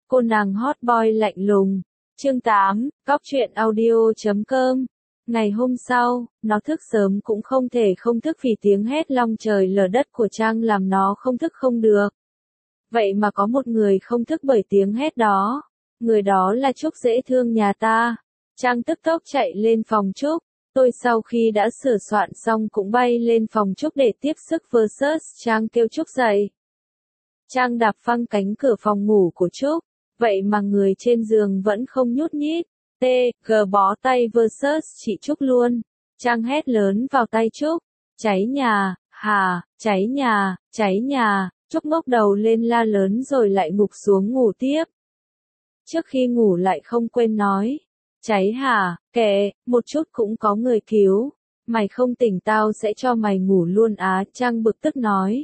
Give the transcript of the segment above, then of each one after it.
Cô nàng hot boy lạnh lùng. Chương 8, Góc truyện audio.com. Ngày hôm sau, nó thức sớm cũng không thể không thức vì tiếng hét long trời lở đất của Trang làm nó không thức không được. Vậy mà có một người không thức bởi tiếng hét đó. Người đó là Trúc dễ thương nhà ta. Trang tức tốc chạy lên phòng Trúc. Tôi sau khi đã sửa soạn xong cũng bay lên phòng Trúc để tiếp sức versus Trang kêu Trúc dậy. Trang đạp phăng cánh cửa phòng ngủ của Trúc. Vậy mà người trên giường vẫn không nhúc nhích. Bó tay versus chị Trúc luôn. Trang hét lớn vào tay Trúc. Cháy nhà, hà, cháy nhà, cháy nhà. Trúc ngóc đầu lên la lớn rồi lại ngục xuống ngủ tiếp. Trước khi ngủ lại không quên nói. Cháy hả, kệ, một chút cũng có người cứu. Mày không tỉnh tao sẽ cho mày ngủ luôn á. Trang bực tức nói.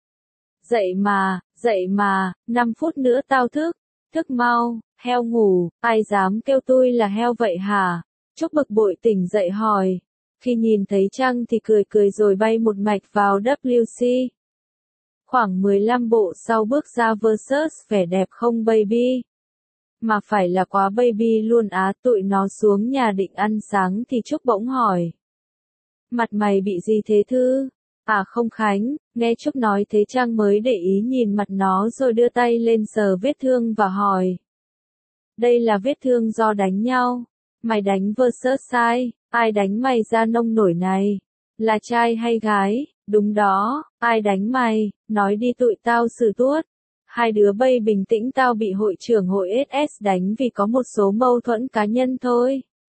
Dậy mà, 5 phút nữa tao thức. Thức mau, heo ngủ, ai dám kêu tôi là heo vậy hả? Trúc bực bội tỉnh dậy hỏi. Khi nhìn thấy Trang thì cười rồi bay một mạch vào WC. Khoảng 15 bộ sau bước ra versus vẻ đẹp không baby. Mà phải là quá baby luôn á. Tụi nó xuống nhà định ăn sáng thì Trúc bỗng hỏi. Mặt mày bị gì thế Thư? À không Khánh, nghe Trúc nói thế Trang mới để ý nhìn mặt nó rồi đưa tay lên sờ vết thương và hỏi. Đây là vết thương do đánh nhau. Mày đánh versus sai, ai đánh mày ra nông nổi này? Là trai hay gái? Đúng đó, ai đánh mày? Nói đi tụi tao xử tuốt. Hai đứa bay bình tĩnh tao bị hội trưởng hội SS đánh vì có một số mâu thuẫn cá nhân thôi.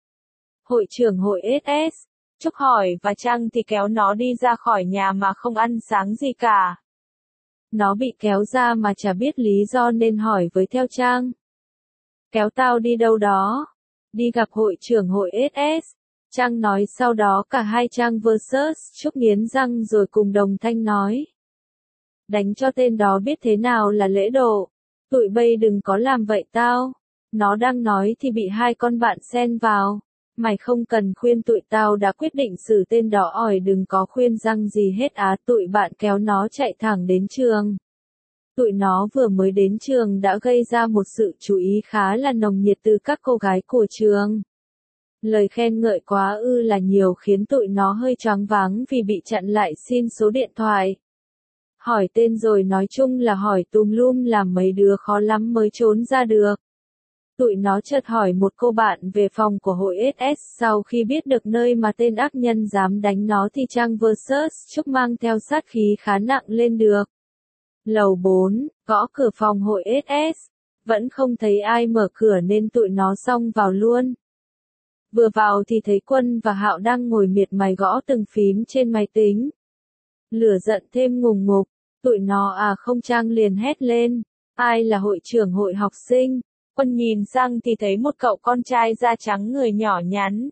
Hội trưởng hội SS? Trúc hỏi và Trang thì kéo nó đi ra khỏi nhà mà không ăn sáng gì cả. Nó bị kéo ra mà chả biết lý do nên hỏi với theo Trang. Kéo tao đi đâu đó? Đi gặp hội trưởng hội SS. Trang nói sau đó cả hai Trang versus Trúc nghiến răng rồi cùng đồng thanh nói. Đánh cho tên đó biết thế nào là lễ độ. Tụi bay đừng có làm vậy tao. Nó đang nói thì bị hai con bạn xen vào. Mày không cần khuyên tụi tao đã quyết định xử tên đó ỏi đừng có khuyên răng gì hết á. Tụi bạn kéo nó chạy thẳng đến trường. Tụi nó vừa mới đến trường đã gây ra một sự chú ý khá là nồng nhiệt từ các cô gái của trường. Lời khen ngợi quá ư là nhiều khiến tụi nó hơi choáng váng vì bị chặn lại xin số điện thoại. Hỏi tên rồi nói chung là hỏi tùm lum làm mấy đứa khó lắm mới trốn ra được. Tụi nó chợt hỏi một cô bạn về phòng của hội SS sau khi biết được nơi mà tên ác nhân dám đánh nó thì Trang versus Trúc mang theo sát khí khá nặng lên được. Lầu 4, gõ cửa phòng hội SS. Vẫn không thấy ai mở cửa nên tụi nó xông vào luôn. Vừa vào thì thấy Quân và Hạo đang ngồi miệt mài gõ từng phím trên máy tính. Lửa giận thêm ngùng ngục, tụi nó không Trang liền hét lên. Ai là hội trưởng hội học sinh? Quân nhìn sang thì thấy một cậu con trai da trắng người nhỏ nhắn.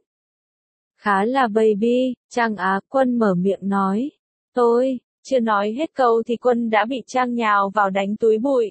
Khá là baby, Trang Quân mở miệng nói. Tôi, chưa nói hết câu thì Quân đã bị Trang nhào vào đánh túi bụi.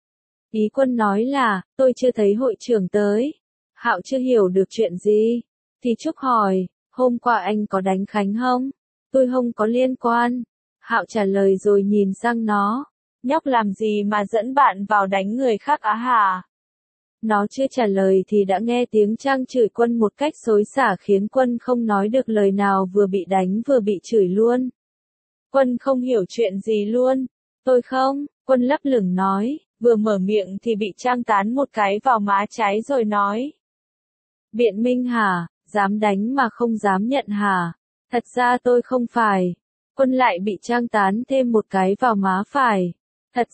Ý Quân nói là, tôi chưa thấy hội trưởng tới. Hạo chưa hiểu được chuyện gì. Thì Trúc hỏi, hôm qua anh có đánh Khánh không? Tôi không có liên quan. Hạo trả lời rồi nhìn sang nó. Nhóc làm gì mà dẫn bạn vào đánh người khác á hả? Nó chưa trả lời thì đã nghe tiếng Trang chửi Quân một cách xối xả khiến Quân không nói được lời nào vừa bị đánh vừa bị chửi luôn. Quân không hiểu chuyện gì luôn. Tôi không, Quân lấp lửng nói, vừa mở miệng thì bị Trang tán một cái vào má trái rồi nói. Biện minh hả, dám đánh mà không dám nhận hả? Thật ra tôi không phải. Quân lại bị Trang tán thêm một cái vào má phải. Thật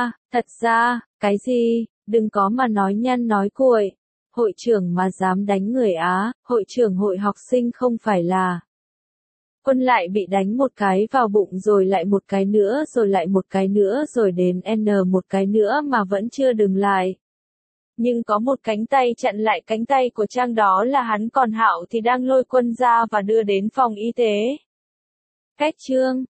ra, cái gì? Đừng có mà nói nhăn nói cuội. Hội trưởng mà dám đánh người Á, hội trưởng hội học sinh không phải là. Quân lại bị đánh một cái vào bụng rồi lại một cái nữa rồi lại một cái nữa rồi đến một cái nữa mà vẫn chưa dừng lại. Nhưng có một cánh tay chặn lại cánh tay của Trang đó là hắn còn Hạo thì đang lôi Quân ra và đưa đến phòng y tế. Cách chương